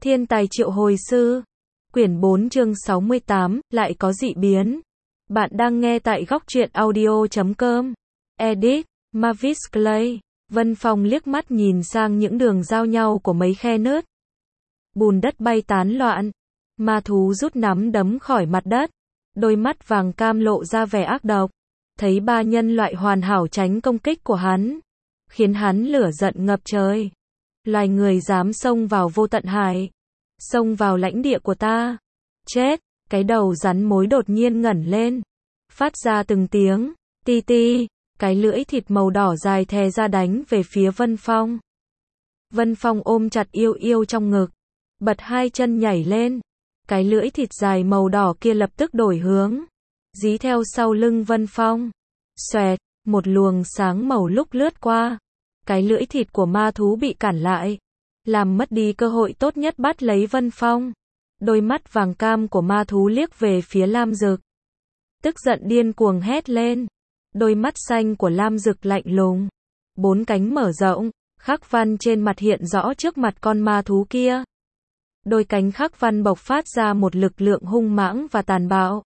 Thiên tài triệu hồi sư. Quyển 4 chương 68, lại có dị biến. Bạn đang nghe tại góc truyện audio.com. Edit, Mavis Clay. Vân Phong liếc mắt nhìn sang những đường giao nhau của mấy khe nứt. Bùn đất bay tán loạn. Ma thú rút nắm đấm khỏi mặt đất. Đôi mắt vàng cam lộ ra vẻ ác độc. Thấy ba nhân loại hoàn hảo tránh công kích của hắn, khiến hắn lửa giận ngập trời. Loài người dám xông vào vô tận hải, xông vào lãnh địa của ta. Chết! Cái đầu rắn mối đột nhiên ngẩng lên, phát ra từng tiếng ti ti, cái lưỡi thịt màu đỏ dài thè ra đánh về phía Vân Phong. Vân Phong ôm chặt Yêu Yêu trong ngực, bật hai chân nhảy lên. Cái lưỡi thịt dài màu đỏ kia lập tức đổi hướng, dí theo sau lưng Vân Phong. Xoẹt, một luồng sáng màu lúc lướt qua. Cái lưỡi thịt của ma thú bị cản lại, làm mất đi cơ hội tốt nhất bắt lấy Vân Phong. Đôi mắt vàng cam của ma thú liếc về phía Lam Dực, tức giận điên cuồng hét lên. Đôi mắt xanh của Lam Dực lạnh lùng, bốn cánh mở rộng, khắc văn trên mặt hiện rõ trước mặt con ma thú kia. Đôi cánh khắc văn bộc phát ra một lực lượng hung mãng và tàn bạo.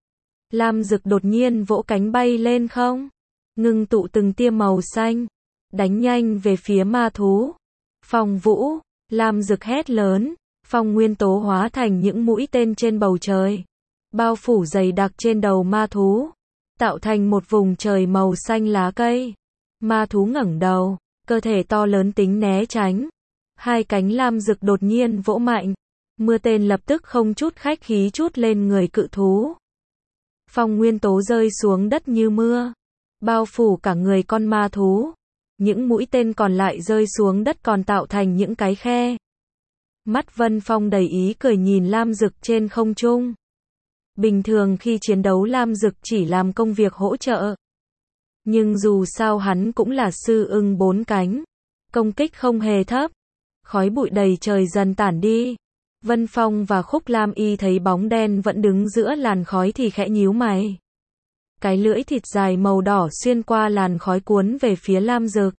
Lam Dực đột nhiên vỗ cánh bay lên không, ngưng tụ từng tia màu xanh, đánh nhanh về phía ma thú. Phong vũ, Lam Dực hét lớn, phong nguyên tố hóa thành những mũi tên trên bầu trời, bao phủ dày đặc trên đầu ma thú, tạo thành một vùng trời màu xanh lá cây. Ma thú ngẩng đầu, cơ thể to lớn tính né tránh. Hai cánh Lam Dực đột nhiên vỗ mạnh, mưa tên lập tức không chút khách khí trút lên người cự thú. Phong nguyên tố rơi xuống đất như mưa, bao phủ cả người con ma thú. Những mũi tên còn lại rơi xuống đất còn tạo thành những cái khe. Mắt Vân Phong đầy ý cười nhìn Lam Dực trên không trung. Bình thường khi chiến đấu Lam Dực chỉ làm công việc hỗ trợ. Nhưng dù sao hắn cũng là sư ưng bốn cánh, công kích không hề thấp. Khói bụi đầy trời dần tản đi. Vân Phong và Khúc Lam Y thấy bóng đen vẫn đứng giữa làn khói thì khẽ nhíu mày. Cái lưỡi thịt dài màu đỏ xuyên qua làn khói cuốn về phía Lam Dực.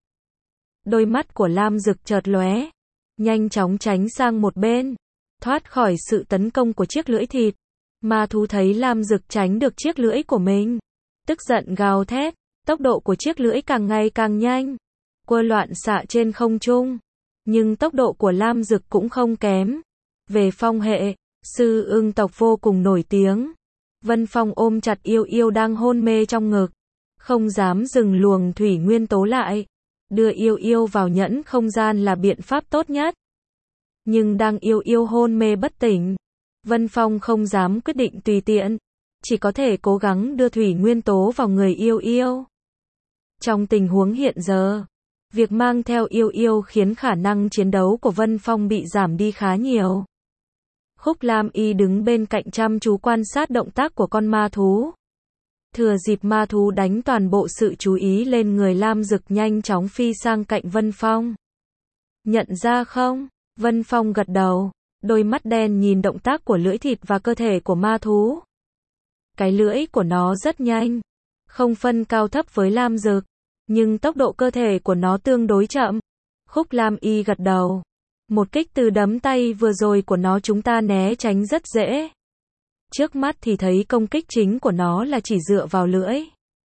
Đôi mắt của Lam Dực chợt lóe, nhanh chóng tránh sang một bên, thoát khỏi sự tấn công của chiếc lưỡi thịt. Ma thú thấy Lam Dực tránh được chiếc lưỡi của mình, tức giận gào thét, tốc độ của chiếc lưỡi càng ngày càng nhanh, quơ loạn xạ trên không trung. Nhưng tốc độ của Lam Dực cũng không kém. Về phong hệ, sư ưng tộc vô cùng nổi tiếng. Vân Phong ôm chặt Yêu Yêu đang hôn mê trong ngực, không dám dừng luồng thủy nguyên tố lại. Đưa Yêu Yêu vào nhẫn không gian là biện pháp tốt nhất. Nhưng đang Yêu Yêu hôn mê bất tỉnh, Vân Phong không dám quyết định tùy tiện, chỉ có thể cố gắng đưa thủy nguyên tố vào người Yêu Yêu. Trong tình huống hiện giờ, việc mang theo Yêu Yêu khiến khả năng chiến đấu của Vân Phong bị giảm đi khá nhiều. Khúc Lam Y đứng bên cạnh chăm chú quan sát động tác của con ma thú. Thừa dịp ma thú đánh toàn bộ sự chú ý lên người Lam Dực nhanh chóng phi sang cạnh Vân Phong. Nhận ra không? Vân Phong gật đầu, đôi mắt đen nhìn động tác của lưỡi thịt và cơ thể của ma thú. Cái lưỡi của nó rất nhanh, không phân cao thấp với Lam Dực, nhưng tốc độ cơ thể của nó tương đối chậm. Khúc Lam Y gật đầu. Một kích từ đấm tay vừa rồi của nó chúng ta né tránh rất dễ. Trước mắt thì thấy công kích chính của nó là chỉ dựa vào lưỡi.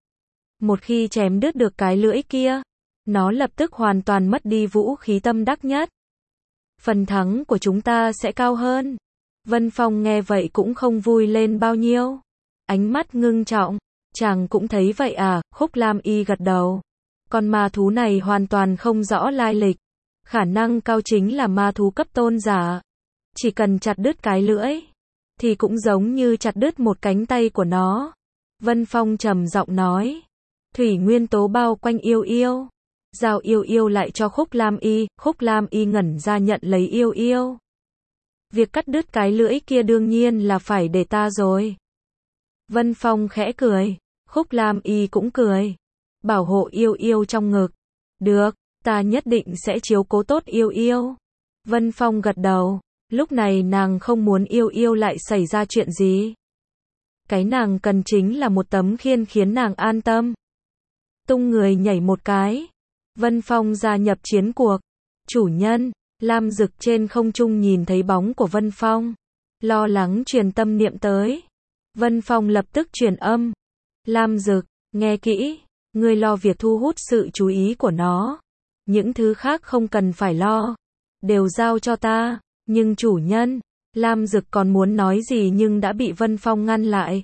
Một khi chém đứt được cái lưỡi kia, nó lập tức hoàn toàn mất đi vũ khí tâm đắc nhất. Phần thắng của chúng ta sẽ cao hơn. Vân Phong nghe vậy cũng không vui lên bao nhiêu. Ánh mắt ngưng trọng. Chàng cũng thấy vậy à? Khúc Lam Y gật đầu. Con ma thú này hoàn toàn không rõ lai lịch. Khả năng cao chính là ma thú cấp tôn giả. Chỉ cần chặt đứt cái lưỡi, thì cũng giống như chặt đứt một cánh tay của nó. Vân Phong trầm giọng nói. Thủy nguyên tố bao quanh Yêu Yêu. Giao Yêu Yêu lại cho Khúc Lam Y. Khúc Lam Y ngẩn ra nhận lấy Yêu Yêu. Việc cắt đứt cái lưỡi kia đương nhiên là phải để ta rồi. Vân Phong khẽ cười. Khúc Lam Y cũng cười. Bảo hộ Yêu Yêu trong ngực. Được, ta nhất định sẽ chiếu cố tốt Yêu Yêu. Vân Phong gật đầu. Lúc này nàng không muốn Yêu Yêu lại xảy ra chuyện gì. Cái nàng cần chính là một tấm khiên khiến nàng an tâm. Tung người nhảy một cái. Vân Phong gia nhập chiến cuộc. Chủ nhân, Lam Dực trên không trung nhìn thấy bóng của Vân Phong, lo lắng truyền tâm niệm tới. Vân Phong lập tức truyền âm. Lam Dực, nghe kỹ, ngươi lo việc thu hút sự chú ý của nó. Những thứ khác không cần phải lo, đều giao cho ta. Nhưng chủ nhân, Lam Dực còn muốn nói gì nhưng đã bị Vân Phong ngăn lại.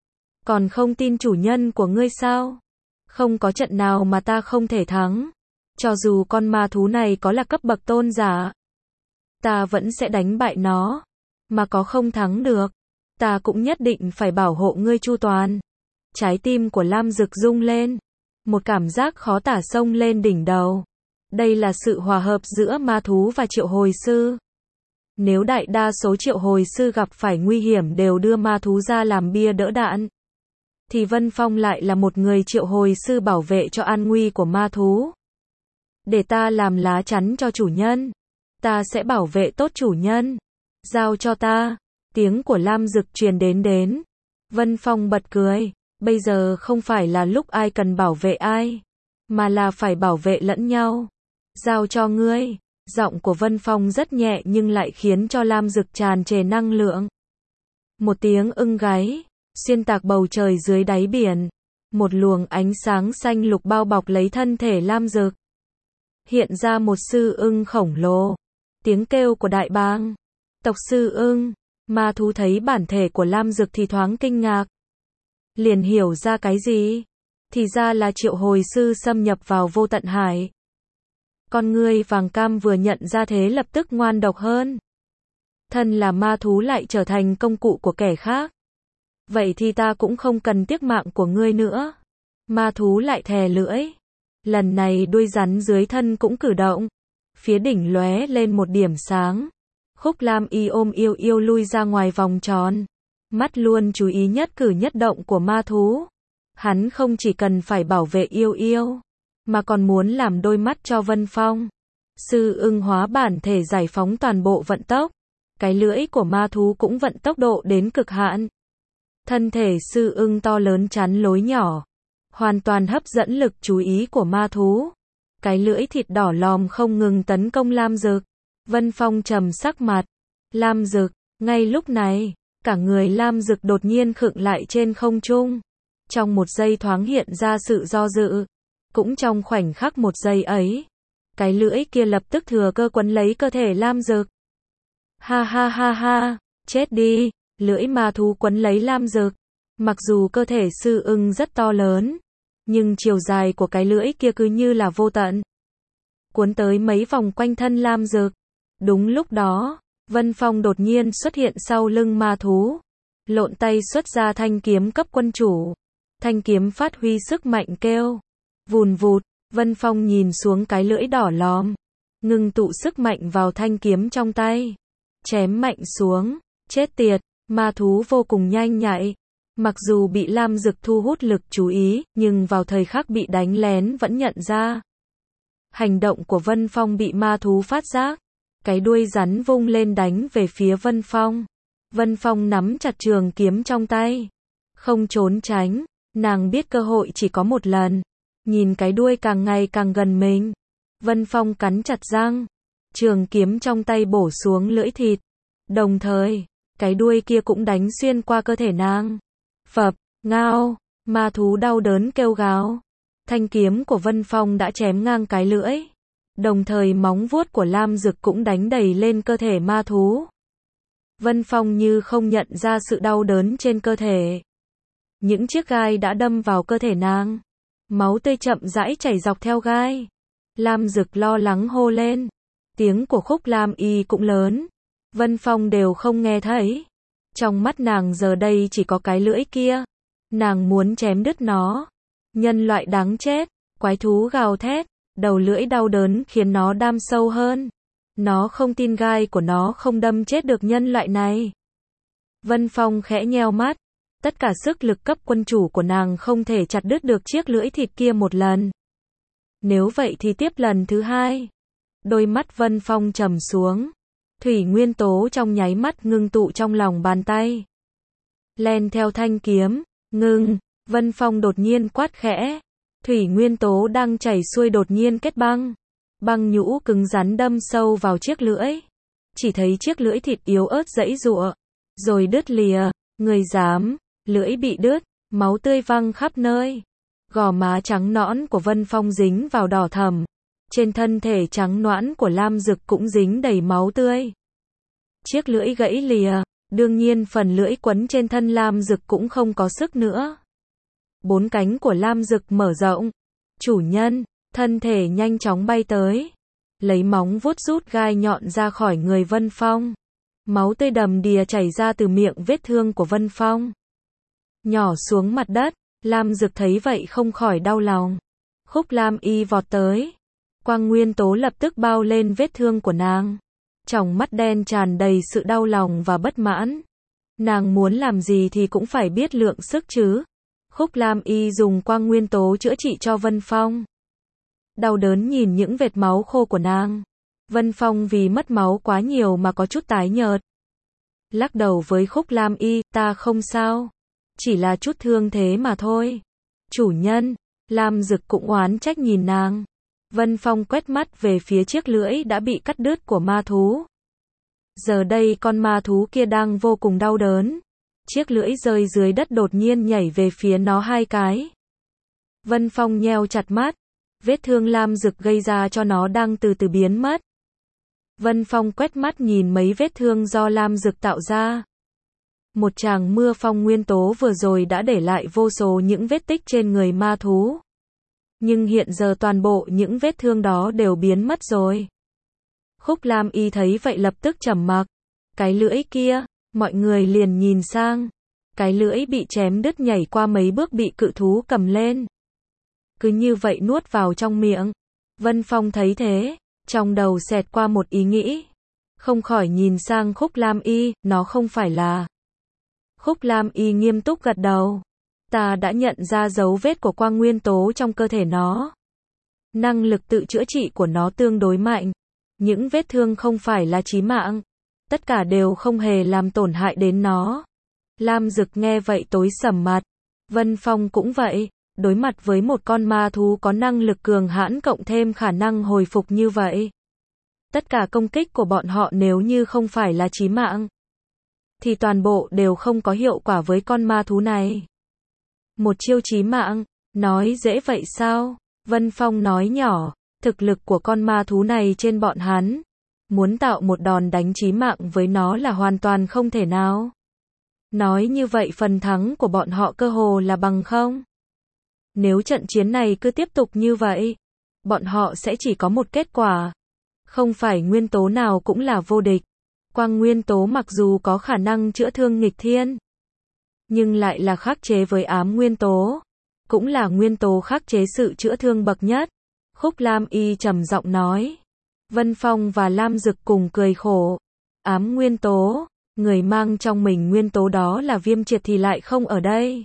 Còn không tin chủ nhân của ngươi sao? Không có trận nào mà ta không thể thắng. Cho dù con ma thú này có là cấp bậc tôn giả, ta vẫn sẽ đánh bại nó. Mà có không thắng được, ta cũng nhất định phải bảo hộ ngươi chu toàn. Trái tim của Lam Dực rung lên. Một cảm giác khó tả xông lên đỉnh đầu. Đây là sự hòa hợp giữa ma thú và triệu hồi sư. Nếu đại đa số triệu hồi sư gặp phải nguy hiểm đều đưa ma thú ra làm bia đỡ đạn, thì Vân Phong lại là một người triệu hồi sư bảo vệ cho an nguy của ma thú. Để ta làm lá chắn cho chủ nhân. Ta sẽ bảo vệ tốt chủ nhân. Giao cho ta. Tiếng của Lam Dực truyền đến. Vân Phong bật cười. Bây giờ không phải là lúc ai cần bảo vệ ai, mà là phải bảo vệ lẫn nhau. Giao cho ngươi. Giọng của Vân Phong rất nhẹ nhưng lại khiến cho Lam Dực tràn trề năng lượng. Một tiếng ưng gáy, xuyên tạc bầu trời dưới đáy biển. Một luồng ánh sáng xanh lục bao bọc lấy thân thể Lam Dực. Hiện ra một sư ưng khổng lồ. Tiếng kêu của đại bàng. Tộc sư ưng. Ma thú thấy bản thể của Lam Dực thì thoáng kinh ngạc. Liền hiểu ra cái gì? Thì ra là triệu hồi sư xâm nhập vào vô tận hải. Con ngươi vàng cam vừa nhận ra thế lập tức ngoan độc hơn. Thân là ma thú lại trở thành công cụ của kẻ khác. Vậy thì ta cũng không cần tiếc mạng của ngươi nữa. Ma thú lại thè lưỡi. Lần này đuôi rắn dưới thân cũng cử động. Phía đỉnh lóe lên một điểm sáng. Khúc Lam Y ôm yêu yêu lui ra ngoài vòng tròn. Mắt luôn chú ý nhất cử nhất động của ma thú. Hắn không chỉ cần phải bảo vệ yêu yêu, mà còn muốn làm đôi mắt cho Vân Phong. Sư ưng hóa bản thể giải phóng toàn bộ vận tốc. Cái lưỡi của ma thú cũng vận tốc độ đến cực hạn. Thân thể sư ưng to lớn chắn lối nhỏ, hoàn toàn hấp dẫn lực chú ý của ma thú. Cái lưỡi thịt đỏ lòm không ngừng tấn công Lam Dực. Vân Phong trầm sắc mặt. Lam Dực, ngay lúc này, cả người Lam Dực đột nhiên khựng lại trên không trung. Trong một giây thoáng hiện ra sự do dự. Cũng trong khoảnh khắc một giây ấy, cái lưỡi kia lập tức thừa cơ quấn lấy cơ thể Lam Dực. Ha ha ha ha, chết đi, lưỡi ma thú quấn lấy Lam Dực. Mặc dù cơ thể sư ưng rất to lớn, nhưng chiều dài của cái lưỡi kia cứ như là vô tận. Cuốn tới mấy vòng quanh thân Lam Dực. Đúng lúc đó, Vân Phong đột nhiên xuất hiện sau lưng ma thú. Lộn tay xuất ra thanh kiếm cấp quân chủ. Thanh kiếm phát huy sức mạnh kêu. Vùn vụt, Vân Phong nhìn xuống cái lưỡi đỏ lòm. Ngưng tụ sức mạnh vào thanh kiếm trong tay. Chém mạnh xuống. Chết tiệt, ma thú vô cùng nhanh nhạy. Mặc dù bị Lam Dực thu hút lực chú ý, nhưng vào thời khắc bị đánh lén vẫn nhận ra. Hành động của Vân Phong bị ma thú phát giác. Cái đuôi rắn vung lên đánh về phía Vân Phong. Vân Phong nắm chặt trường kiếm trong tay. Không trốn tránh, nàng biết cơ hội chỉ có một lần. Nhìn cái đuôi càng ngày càng gần mình. Vân Phong cắn chặt răng. Trường kiếm trong tay bổ xuống lưỡi thịt. Đồng thời, cái đuôi kia cũng đánh xuyên qua cơ thể nàng. Phập, ngao, ma thú đau đớn kêu gào. Thanh kiếm của Vân Phong đã chém ngang cái lưỡi. Đồng thời móng vuốt của Lam Dực cũng đánh đầy lên cơ thể ma thú. Vân Phong như không nhận ra sự đau đớn trên cơ thể. Những chiếc gai đã đâm vào cơ thể nàng. Máu tươi chậm rãi chảy dọc theo gai. Lam Dực lo lắng hô lên. Tiếng của Khúc Lam Y cũng lớn. Vân Phong đều không nghe thấy. Trong mắt nàng giờ đây chỉ có cái lưỡi kia. Nàng muốn chém đứt nó. Nhân loại đáng chết. Quái thú gào thét. Đầu lưỡi đau đớn khiến nó đâm sâu hơn. Nó không tin gai của nó không đâm chết được nhân loại này. Vân Phong khẽ nheo mắt. Tất cả sức lực cấp quân chủ của nàng không thể chặt đứt được chiếc lưỡi thịt kia một lần. Nếu vậy thì tiếp lần thứ hai. Đôi mắt Vân Phong trầm xuống. Thủy nguyên tố trong nháy mắt ngưng tụ trong lòng bàn tay. Len theo thanh kiếm. Ngưng. Vân Phong đột nhiên quát khẽ. Thủy nguyên tố đang chảy xuôi đột nhiên kết băng. Băng nhũ cứng rắn đâm sâu vào chiếc lưỡi. Chỉ thấy chiếc lưỡi thịt yếu ớt giãy giụa, rồi đứt lìa. Người dám, lưỡi bị đứt, máu tươi văng khắp nơi. Gò má trắng nõn của Vân Phong dính vào đỏ thẫm. Trên thân thể trắng nõn của Lam Dực cũng dính đầy máu tươi. Chiếc lưỡi gãy lìa, đương nhiên phần lưỡi quấn trên thân Lam Dực cũng không có sức nữa. Bốn cánh của Lam Dực mở rộng. Chủ nhân, thân thể nhanh chóng bay tới. Lấy móng vuốt rút gai nhọn ra khỏi người Vân Phong. Máu tươi đầm đìa chảy ra từ miệng vết thương của Vân Phong. Nhỏ xuống mặt đất, Lam Dực thấy vậy không khỏi đau lòng. Khúc Lam Y vọt tới. Quang nguyên tố lập tức bao lên vết thương của nàng. Tròng mắt đen tràn đầy sự đau lòng và bất mãn. Nàng muốn làm gì thì cũng phải biết lượng sức chứ. Khúc Lam Y dùng quang nguyên tố chữa trị cho Vân Phong. Đau đớn nhìn những vệt máu khô của nàng. Vân Phong vì mất máu quá nhiều mà có chút tái nhợt. Lắc đầu với Khúc Lam Y, ta không sao. Chỉ là chút thương thế mà thôi. Chủ nhân, Lam Dực cũng oán trách nhìn nàng. Vân Phong quét mắt về phía chiếc lưỡi đã bị cắt đứt của ma thú. Giờ đây con ma thú kia đang vô cùng đau đớn. Chiếc lưỡi rơi dưới đất đột nhiên nhảy về phía nó hai cái. Vân Phong nheo chặt mắt. Vết thương Lam Dực gây ra cho nó đang từ từ biến mất. Vân Phong quét mắt nhìn mấy vết thương do Lam Dực tạo ra. Một tràng mưa phong nguyên tố vừa rồi đã để lại vô số những vết tích trên người ma thú. Nhưng hiện giờ toàn bộ những vết thương đó đều biến mất rồi. Khúc Lam Y thấy vậy lập tức trầm mặc. Cái lưỡi kia, mọi người liền nhìn sang. Cái lưỡi bị chém đứt nhảy qua mấy bước bị cự thú cầm lên. Cứ như vậy nuốt vào trong miệng. Vân Phong thấy thế, trong đầu xẹt qua một ý nghĩ. Không khỏi nhìn sang Khúc Lam Y, nó không phải là. Khúc Lam Y nghiêm túc gật đầu. Ta đã nhận ra dấu vết của quang nguyên tố trong cơ thể nó. Năng lực tự chữa trị của nó tương đối mạnh. Những vết thương không phải là chí mạng. Tất cả đều không hề làm tổn hại đến nó. Lam Dực nghe vậy tối sầm mặt. Vân Phong cũng vậy. Đối mặt với một con ma thú có năng lực cường hãn cộng thêm khả năng hồi phục như vậy. Tất cả công kích của bọn họ nếu như không phải là chí mạng, thì toàn bộ đều không có hiệu quả với con ma thú này. Một chiêu chí mạng, nói dễ vậy sao? Vân Phong nói nhỏ, thực lực của con ma thú này trên bọn hắn. Muốn tạo một đòn đánh chí mạng với nó là hoàn toàn không thể nào. Nói như vậy phần thắng của bọn họ cơ hồ là bằng không. Nếu trận chiến này cứ tiếp tục như vậy, bọn họ sẽ chỉ có một kết quả. Không phải nguyên tố nào cũng là vô địch. Quang nguyên tố mặc dù có khả năng chữa thương nghịch thiên, nhưng lại là khắc chế với ám nguyên tố. Cũng là nguyên tố khắc chế sự chữa thương bậc nhất. Khúc Lam Y trầm giọng nói. Vân Phong và Lam Dực cùng cười khổ. Ám nguyên tố, người mang trong mình nguyên tố đó là Viêm Triệt thì lại không ở đây.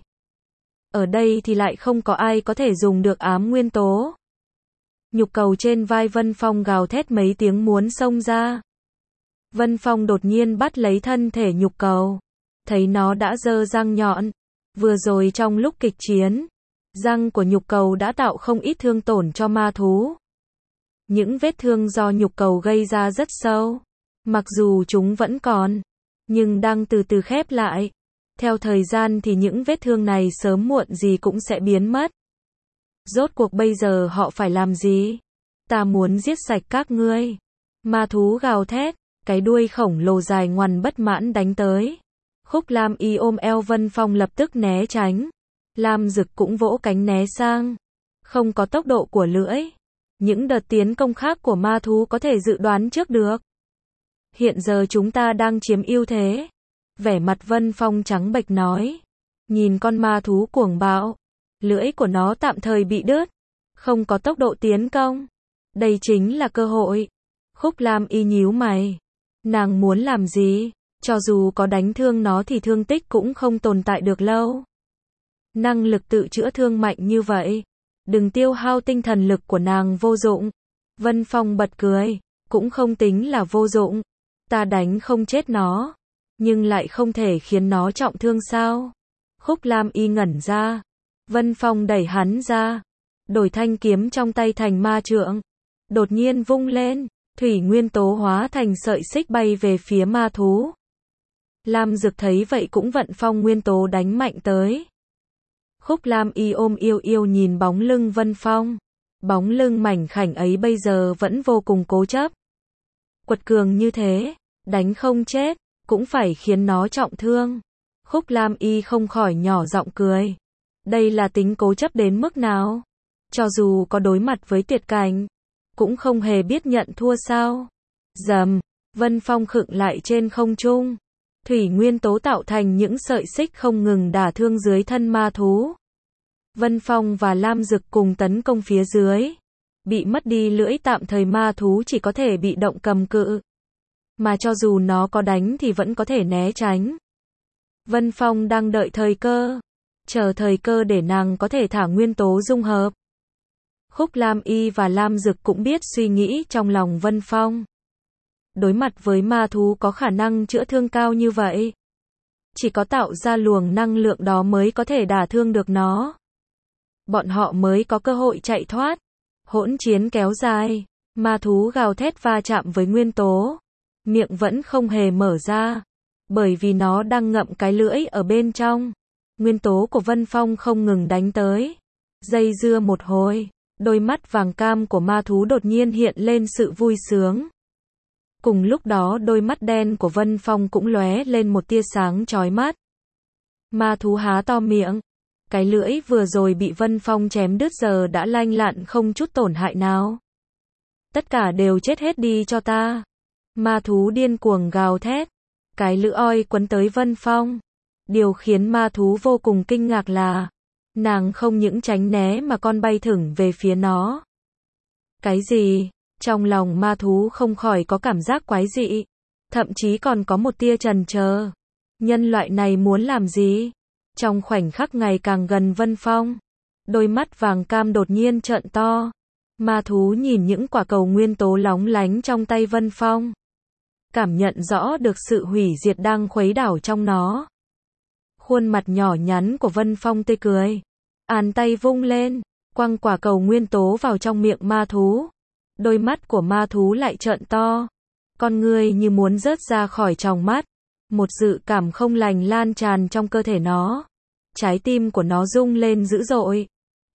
Ở đây thì lại không có ai có thể dùng được ám nguyên tố. Nhục cầu trên vai Vân Phong gào thét mấy tiếng muốn xông ra. Vân Phong đột nhiên bắt lấy thân thể nhục cầu. Thấy nó đã giơ răng nhọn. Vừa rồi trong lúc kịch chiến, răng của nhục cầu đã tạo không ít thương tổn cho ma thú. Những vết thương do nhục cầu gây ra rất sâu. Mặc dù chúng vẫn còn, nhưng đang từ từ khép lại. Theo thời gian thì những vết thương này sớm muộn gì cũng sẽ biến mất. Rốt cuộc bây giờ họ phải làm gì? Ta muốn giết sạch các ngươi. Ma thú gào thét, cái đuôi khổng lồ dài ngoằn bất mãn đánh tới. Khúc Lam Y ôm eo Vân Phong lập tức né tránh. Lam Dực cũng vỗ cánh né sang. Không có tốc độ của lưỡi. Những đợt tiến công khác của ma thú có thể dự đoán trước được. Hiện giờ chúng ta đang chiếm ưu thế. Vẻ mặt Vân Phong trắng bệch nói. Nhìn con ma thú cuồng bạo. Lưỡi của nó tạm thời bị đứt. Không có tốc độ tiến công. Đây chính là cơ hội. Khúc Lam Y nhíu mày. Nàng muốn làm gì? Cho dù có đánh thương nó thì thương tích cũng không tồn tại được lâu. Năng lực tự chữa thương mạnh như vậy. Đừng tiêu hao tinh thần lực của nàng vô dụng. Vân Phong bật cười. Cũng không tính là vô dụng. Ta đánh không chết nó. Nhưng lại không thể khiến nó trọng thương sao? Khúc Lam Y ngẩn ra. Vân Phong đẩy hắn ra. Đổi thanh kiếm trong tay thành ma trượng. đột nhiên vung lên, thủy nguyên tố hóa thành sợi xích bay về phía ma thú. Lam Dực thấy vậy cũng vận phong nguyên tố đánh mạnh tới. Khúc Lam Y ôm yêu yêu nhìn bóng lưng Vân Phong. Bóng lưng mảnh khảnh ấy bây giờ vẫn vô cùng cố chấp. Quật cường như thế, đánh không chết, cũng phải khiến nó trọng thương. Khúc Lam Y không khỏi nhỏ giọng cười. Đây là tính cố chấp đến mức nào? Cho dù có đối mặt với tuyệt cảnh, cũng không hề biết nhận thua sao? Rầm, Vân Phong khựng lại trên không trung. Thủy nguyên tố tạo thành những sợi xích không ngừng đả thương dưới thân ma thú. Vân Phong và Lam Dực cùng tấn công phía dưới. Bị mất đi lưỡi tạm thời ma thú chỉ có thể bị động cầm cự. Mà cho dù nó có đánh thì vẫn có thể né tránh. Vân Phong đang đợi thời cơ. Chờ thời cơ để nàng có thể thả nguyên tố dung hợp. Khúc Lam Y và Lam Dực cũng biết suy nghĩ trong lòng Vân Phong. Đối mặt với ma thú có khả năng chữa thương cao như vậy, chỉ có tạo ra luồng năng lượng đó mới có thể đả thương được nó. Bọn họ mới có cơ hội chạy thoát. Hỗn chiến kéo dài, ma thú gào thét va chạm với nguyên tố. Miệng vẫn không hề mở ra, bởi vì nó đang ngậm cái lưỡi ở bên trong. Nguyên tố của Vân Phong không ngừng đánh tới. Dây dưa một hồi, đôi mắt vàng cam của ma thú đột nhiên hiện lên sự vui sướng. Cùng lúc đó đôi mắt đen của Vân Phong cũng lóe lên một tia sáng chói mắt. Ma thú há to miệng. Cái lưỡi vừa rồi bị Vân Phong chém đứt giờ đã lanh lặn không chút tổn hại nào. Tất cả đều chết hết đi cho ta. Ma thú điên cuồng gào thét. Cái lưỡi oi quấn tới Vân Phong. Điều khiến ma thú vô cùng kinh ngạc là nàng không những tránh né mà còn bay thẳng về phía nó. Cái gì? Trong lòng ma thú không khỏi có cảm giác quái dị. Thậm chí còn có một tia chần chờ. Nhân loại này muốn làm gì? Trong khoảnh khắc ngày càng gần Vân Phong, đôi mắt vàng cam đột nhiên trợn to. Ma thú nhìn những quả cầu nguyên tố lóng lánh trong tay Vân Phong. Cảm nhận rõ được sự hủy diệt đang khuấy đảo trong nó. Khuôn mặt nhỏ nhắn của Vân Phong tươi cười. Bàn tay vung lên, quăng quả cầu nguyên tố vào trong miệng ma thú. Đôi mắt của ma thú lại trợn to. Con người như muốn rớt ra khỏi tròng mắt. Một dự cảm không lành lan tràn trong cơ thể nó. Trái tim của nó rung lên dữ dội.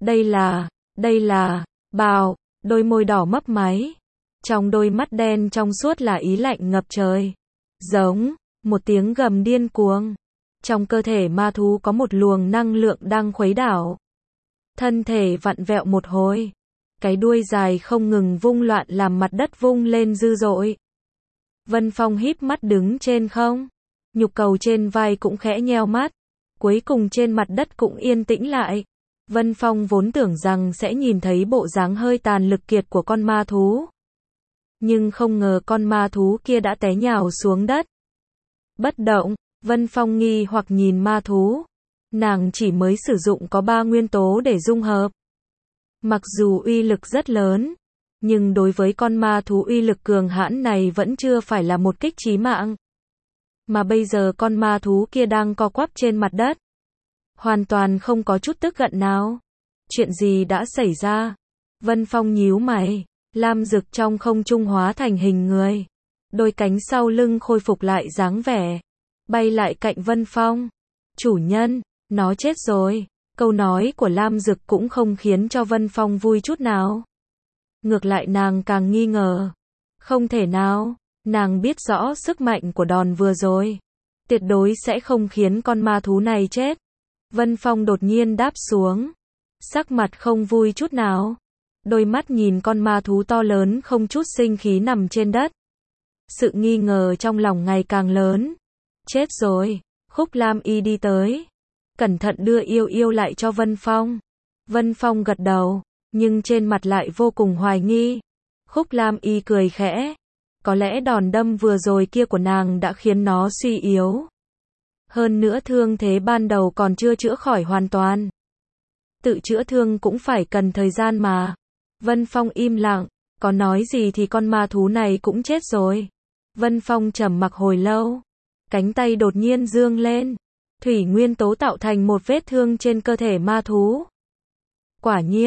Đây là, bào, đôi môi đỏ mấp máy. Trong đôi mắt đen trong suốt là ý lạnh ngập trời. Giống, một tiếng gầm điên cuồng. Trong cơ thể ma thú có một luồng năng lượng đang khuấy đảo. Thân thể vặn vẹo một hồi. Cái đuôi dài không ngừng vung loạn làm mặt đất vung lên dữ dội. Vân Phong híp mắt đứng trên không. Nhục cầu trên vai cũng khẽ nheo mắt. Cuối cùng trên mặt đất cũng yên tĩnh lại. Vân Phong vốn tưởng rằng sẽ nhìn thấy bộ dáng hơi tàn lực kiệt của con ma thú. Nhưng không ngờ con ma thú kia đã té nhào xuống đất. Bất động, Vân Phong nghi hoặc nhìn ma thú. Nàng chỉ mới sử dụng có 3 nguyên tố để dung hợp. Mặc dù uy lực rất lớn, nhưng đối với con ma thú uy lực cường hãn này vẫn chưa phải là một kích chí mạng. Mà bây giờ con ma thú kia đang co quắp trên mặt đất. Hoàn toàn không có chút tức giận nào. Chuyện gì đã xảy ra? Vân Phong nhíu mày. Lam Dực trong không trung hóa thành hình người. Đôi cánh sau lưng khôi phục lại dáng vẻ. Bay lại cạnh Vân Phong. Chủ nhân, nó chết rồi. Câu nói của Lam Dực cũng không khiến cho Vân Phong vui chút nào. Ngược lại nàng càng nghi ngờ. Không thể nào. Nàng biết rõ sức mạnh của đòn vừa rồi. Tuyệt đối sẽ không khiến con ma thú này chết. Vân Phong đột nhiên đáp xuống. Sắc mặt không vui chút nào. Đôi mắt nhìn con ma thú to lớn không chút sinh khí nằm trên đất. Sự nghi ngờ trong lòng ngày càng lớn. Chết rồi. Khúc Lam Y đi tới. Cẩn thận đưa yêu yêu lại cho Vân Phong. Vân Phong gật đầu. Nhưng trên mặt lại vô cùng hoài nghi. Khúc Lam Y cười khẽ. Có lẽ đòn đâm vừa rồi kia của nàng đã khiến nó suy yếu. Hơn nữa thương thế ban đầu còn chưa chữa khỏi hoàn toàn. Tự chữa thương cũng phải cần thời gian mà. Vân Phong im lặng. Có nói gì thì con ma thú này cũng chết rồi. Vân Phong trầm mặc hồi lâu. Cánh tay đột nhiên dương lên. Thủy nguyên tố tạo thành một vết thương trên cơ thể ma thú. Quả nhiên,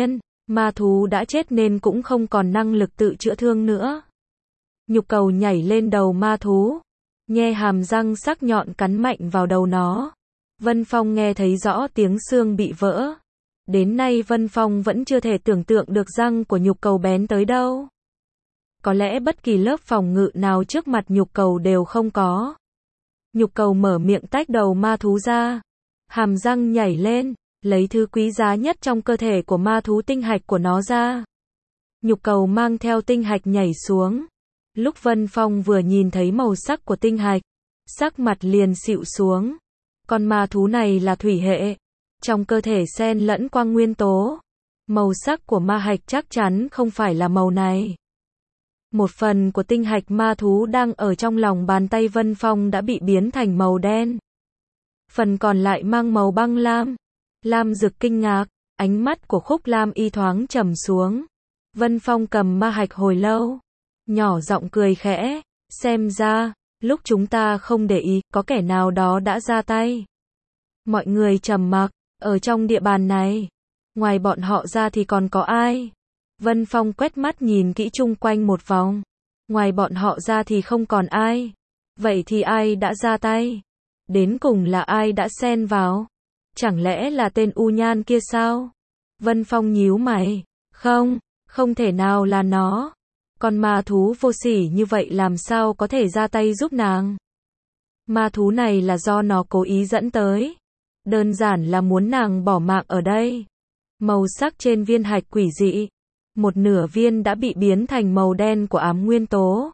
Ma thú đã chết nên cũng không còn năng lực tự chữa thương nữa. Nhục cầu nhảy lên đầu ma thú, nhe hàm răng sắc nhọn cắn mạnh vào đầu nó. Vân Phong nghe thấy rõ tiếng xương bị vỡ. Đến nay Vân Phong vẫn chưa thể tưởng tượng được răng của nhục cầu bén tới đâu. Có lẽ bất kỳ lớp phòng ngự nào trước mặt nhục cầu đều không có. Nhục cầu mở miệng tách đầu ma thú ra. Hàm răng nhảy lên, lấy thứ quý giá nhất trong cơ thể của ma thú, tinh hạch của nó ra. Nhục cầu mang theo tinh hạch nhảy xuống. Lúc Vân Phong vừa nhìn thấy màu sắc của tinh hạch, sắc mặt liền xịu xuống. Con ma thú này là thủy hệ, trong cơ thể xen lẫn quang nguyên tố. Màu sắc của ma hạch chắc chắn không phải là màu này. Một phần của tinh hạch ma thú đang ở trong lòng bàn tay Vân Phong đã bị biến thành màu đen. Phần còn lại mang màu băng lam. Lam Dực kinh ngạc, ánh mắt của Khúc Lam Y thoáng trầm xuống. Vân Phong cầm ma hạch hồi lâu, nhỏ giọng cười khẽ, xem ra, lúc chúng ta không để ý, có kẻ nào đó đã ra tay. Mọi người trầm mặc, ở trong địa bàn này, ngoài bọn họ ra thì còn có ai? Vân Phong quét mắt nhìn kỹ chung quanh một vòng. Ngoài bọn họ ra thì không còn ai. Vậy thì ai đã ra tay? Đến cùng là ai đã xen vào? Chẳng lẽ là tên U Nhan kia sao? Vân Phong nhíu mày. Không thể nào là nó. Con ma thú vô sỉ như vậy làm sao có thể ra tay giúp nàng? Ma thú này là do nó cố ý dẫn tới. Đơn giản là muốn nàng bỏ mạng ở đây. Màu sắc trên viên hạch quỷ dị. Một nửa viên đã bị biến thành màu đen của ám nguyên tố.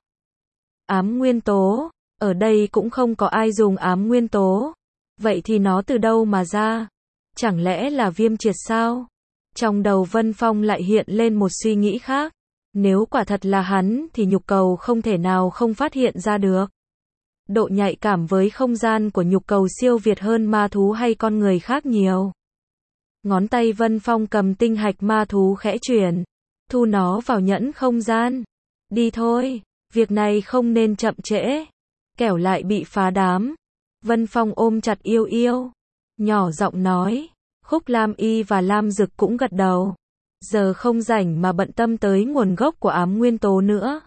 Ám nguyên tố, ở đây cũng không có ai dùng ám nguyên tố. Vậy thì nó từ đâu mà ra? Chẳng lẽ là Viêm Triệt sao? Trong đầu Vân Phong lại hiện lên một suy nghĩ khác. Nếu quả thật là hắn thì nhục cầu không thể nào không phát hiện ra được. Độ nhạy cảm với không gian của nhục cầu siêu việt hơn ma thú hay con người khác nhiều. Ngón tay Vân Phong cầm tinh hạch ma thú khẽ chuyển, thu nó vào nhẫn không gian. Đi thôi, việc này không nên chậm trễ, kẻo lại bị phá đám. Vân Phong ôm chặt Yêu Yêu, nhỏ giọng nói. Khúc Lam Y và Lam Dực cũng gật đầu. Giờ không rảnh mà bận tâm tới nguồn gốc của ám nguyên tố nữa.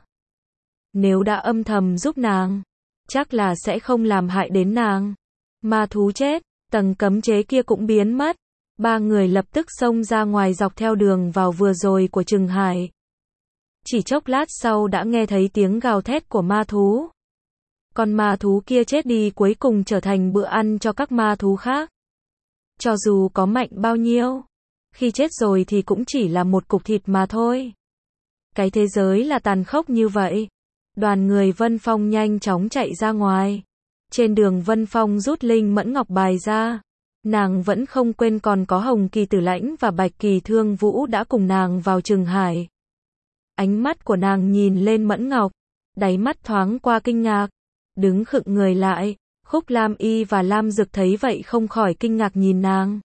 Nếu đã âm thầm giúp nàng, chắc là sẽ không làm hại đến nàng. Ma thú chết, tầng cấm chế kia cũng biến mất. Ba người lập tức xông ra ngoài dọc theo đường vào vừa rồi của Trừng Hải. Chỉ chốc lát sau đã nghe thấy tiếng gào thét của ma thú. Con ma thú kia chết đi cuối cùng trở thành bữa ăn cho các ma thú khác. Cho dù có mạnh bao nhiêu, khi chết rồi thì cũng chỉ là một cục thịt mà thôi. Cái thế giới là tàn khốc như vậy. Đoàn người Vân Phong nhanh chóng chạy ra ngoài. Trên đường Vân Phong rút linh mẫn ngọc bài ra. Nàng vẫn không quên còn có Hồng Kỳ Tử Lãnh và Bạch Kỳ Thương Vũ đã cùng nàng vào Trừng Hải. Ánh mắt của nàng nhìn lên mẫn ngọc, đáy mắt thoáng qua kinh ngạc, đứng khựng người lại. Khúc Lam Y và Lam Dực thấy vậy không khỏi kinh ngạc nhìn nàng.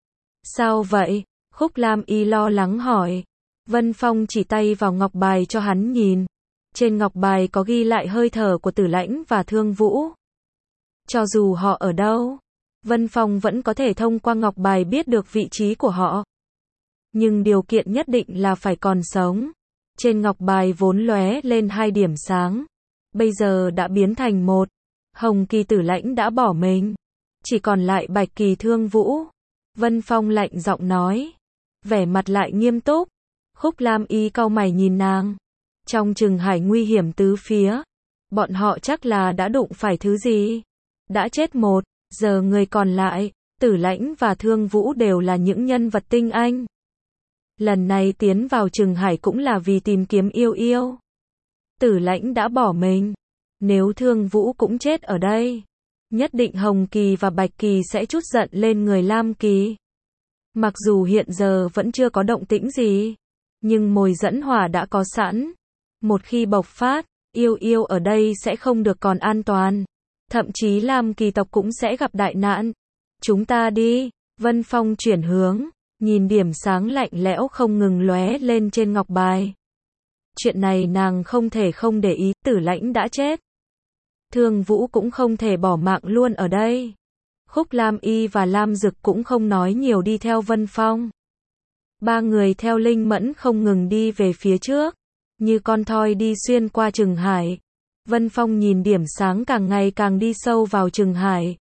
Sao vậy? Khúc Lam Y lo lắng hỏi. Vân Phong chỉ tay vào ngọc bài cho hắn nhìn. Trên ngọc bài có ghi lại hơi thở của Tử Lãnh và Thương Vũ. Cho dù họ ở đâu, Vân Phong vẫn có thể thông qua ngọc bài biết được vị trí của họ. Nhưng điều kiện nhất định là phải còn sống. Trên ngọc bài vốn lóe lên 2 điểm sáng, bây giờ đã biến thành 1. Hồng Kỳ Tử Lãnh đã bỏ mình, chỉ còn lại Bạch Kỳ Thương Vũ. Vân Phong lạnh giọng nói, vẻ mặt lại nghiêm túc. Khúc Lam Y cau mày nhìn nàng. Trong Trừng Hải nguy hiểm tứ phía, bọn họ chắc là đã đụng phải thứ gì. Đã chết 1, giờ người còn lại, Tử Lãnh và Thương Vũ đều là những nhân vật tinh anh. Lần này tiến vào Trừng Hải cũng là vì tìm kiếm Yêu Yêu. Tử Lãnh đã bỏ mình. Nếu Thương Vũ cũng chết ở đây, nhất định Hồng Kỳ và Bạch Kỳ sẽ trút giận lên người Lam Kỳ. Mặc dù hiện giờ vẫn chưa có động tĩnh gì, nhưng mồi dẫn hỏa đã có sẵn. Một khi bộc phát, Yêu Yêu ở đây sẽ không được còn an toàn. Thậm chí Lam Kỳ tộc cũng sẽ gặp đại nạn. Chúng ta đi. Vân Phong chuyển hướng, nhìn điểm sáng lạnh lẽo không ngừng lóe lên trên ngọc bài. Chuyện này nàng không thể không để ý, Tử Lãnh đã chết. Thương Vũ cũng không thể bỏ mạng luôn ở đây. Khúc Lam Y và Lam Dực cũng không nói nhiều đi theo Vân Phong. Ba người theo linh mẫn không ngừng đi về phía trước, như con thoi đi xuyên qua Trừng Hải. Vân Phong nhìn điểm sáng càng ngày càng đi sâu vào Trừng Hải.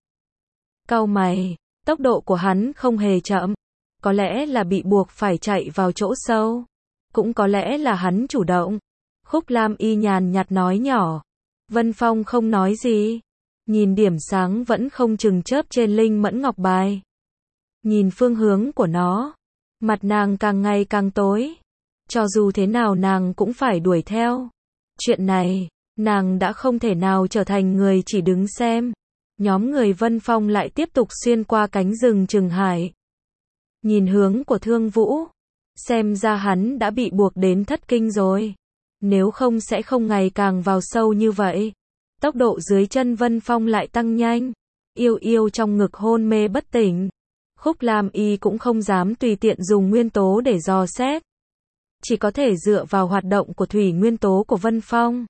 Cau mày, tốc độ của hắn không hề chậm. Có lẽ là bị buộc phải chạy vào chỗ sâu. Cũng có lẽ là hắn chủ động. Khúc Lam Y nhàn nhạt nói nhỏ. Vân Phong không nói gì. Nhìn điểm sáng vẫn không chừng chớp trên linh mẫn ngọc bài. Nhìn phương hướng của nó. Mặt nàng càng ngày càng tối. Cho dù thế nào nàng cũng phải đuổi theo. Chuyện này, nàng đã không thể nào trở thành người chỉ đứng xem. Nhóm người Vân Phong lại tiếp tục xuyên qua cánh rừng Trừng Hải. Nhìn hướng của Thương Vũ. Xem ra hắn đã bị buộc đến thất kinh rồi. Nếu không sẽ không ngày càng vào sâu như vậy. Tốc độ dưới chân Vân Phong lại tăng nhanh. Yêu yêu trong ngực hôn mê bất tỉnh. Khúc Lam Y cũng không dám tùy tiện dùng nguyên tố để dò xét. Chỉ có thể dựa vào hoạt động của thủy nguyên tố của Vân Phong.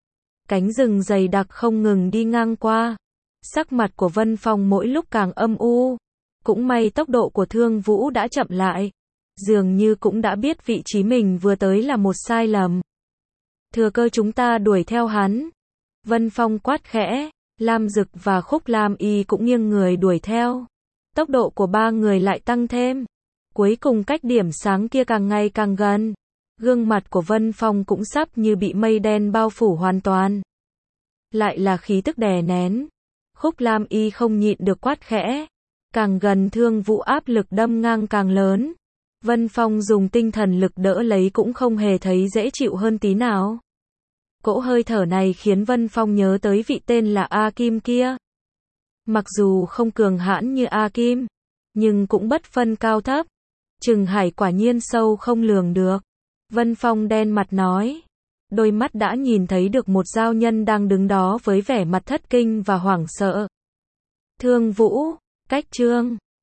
Cánh rừng dày đặc không ngừng đi ngang qua. Sắc mặt của Vân Phong mỗi lúc càng âm u. Cũng may tốc độ của Thương Vũ đã chậm lại. Dường như cũng đã biết vị trí mình vừa tới là một sai lầm. Thừa cơ chúng ta đuổi theo hắn. Vân Phong quát khẽ. Lam Dực và Khúc Lam Y cũng nghiêng người đuổi theo. Tốc độ của ba người lại tăng thêm. Cuối cùng cách điểm sáng kia càng ngày càng gần. Gương mặt của Vân Phong cũng sắp như bị mây đen bao phủ hoàn toàn. Lại là khí tức đè nén. Khúc Lam Y không nhịn được quát khẽ. Càng gần Thương Vũ áp lực đâm ngang càng lớn. Vân Phong dùng tinh thần lực đỡ lấy cũng không hề thấy dễ chịu hơn tí nào. Cỗ hơi thở này khiến Vân Phong nhớ tới vị tên là A Kim kia. Mặc dù không cường hãn như A Kim, nhưng cũng bất phân cao thấp. Trừng Hải quả nhiên sâu không lường được. Vân Phong đen mặt nói. Đôi mắt đã nhìn thấy được một giao nhân đang đứng đó với vẻ mặt thất kinh và hoảng sợ. Thương Vũ, cách chương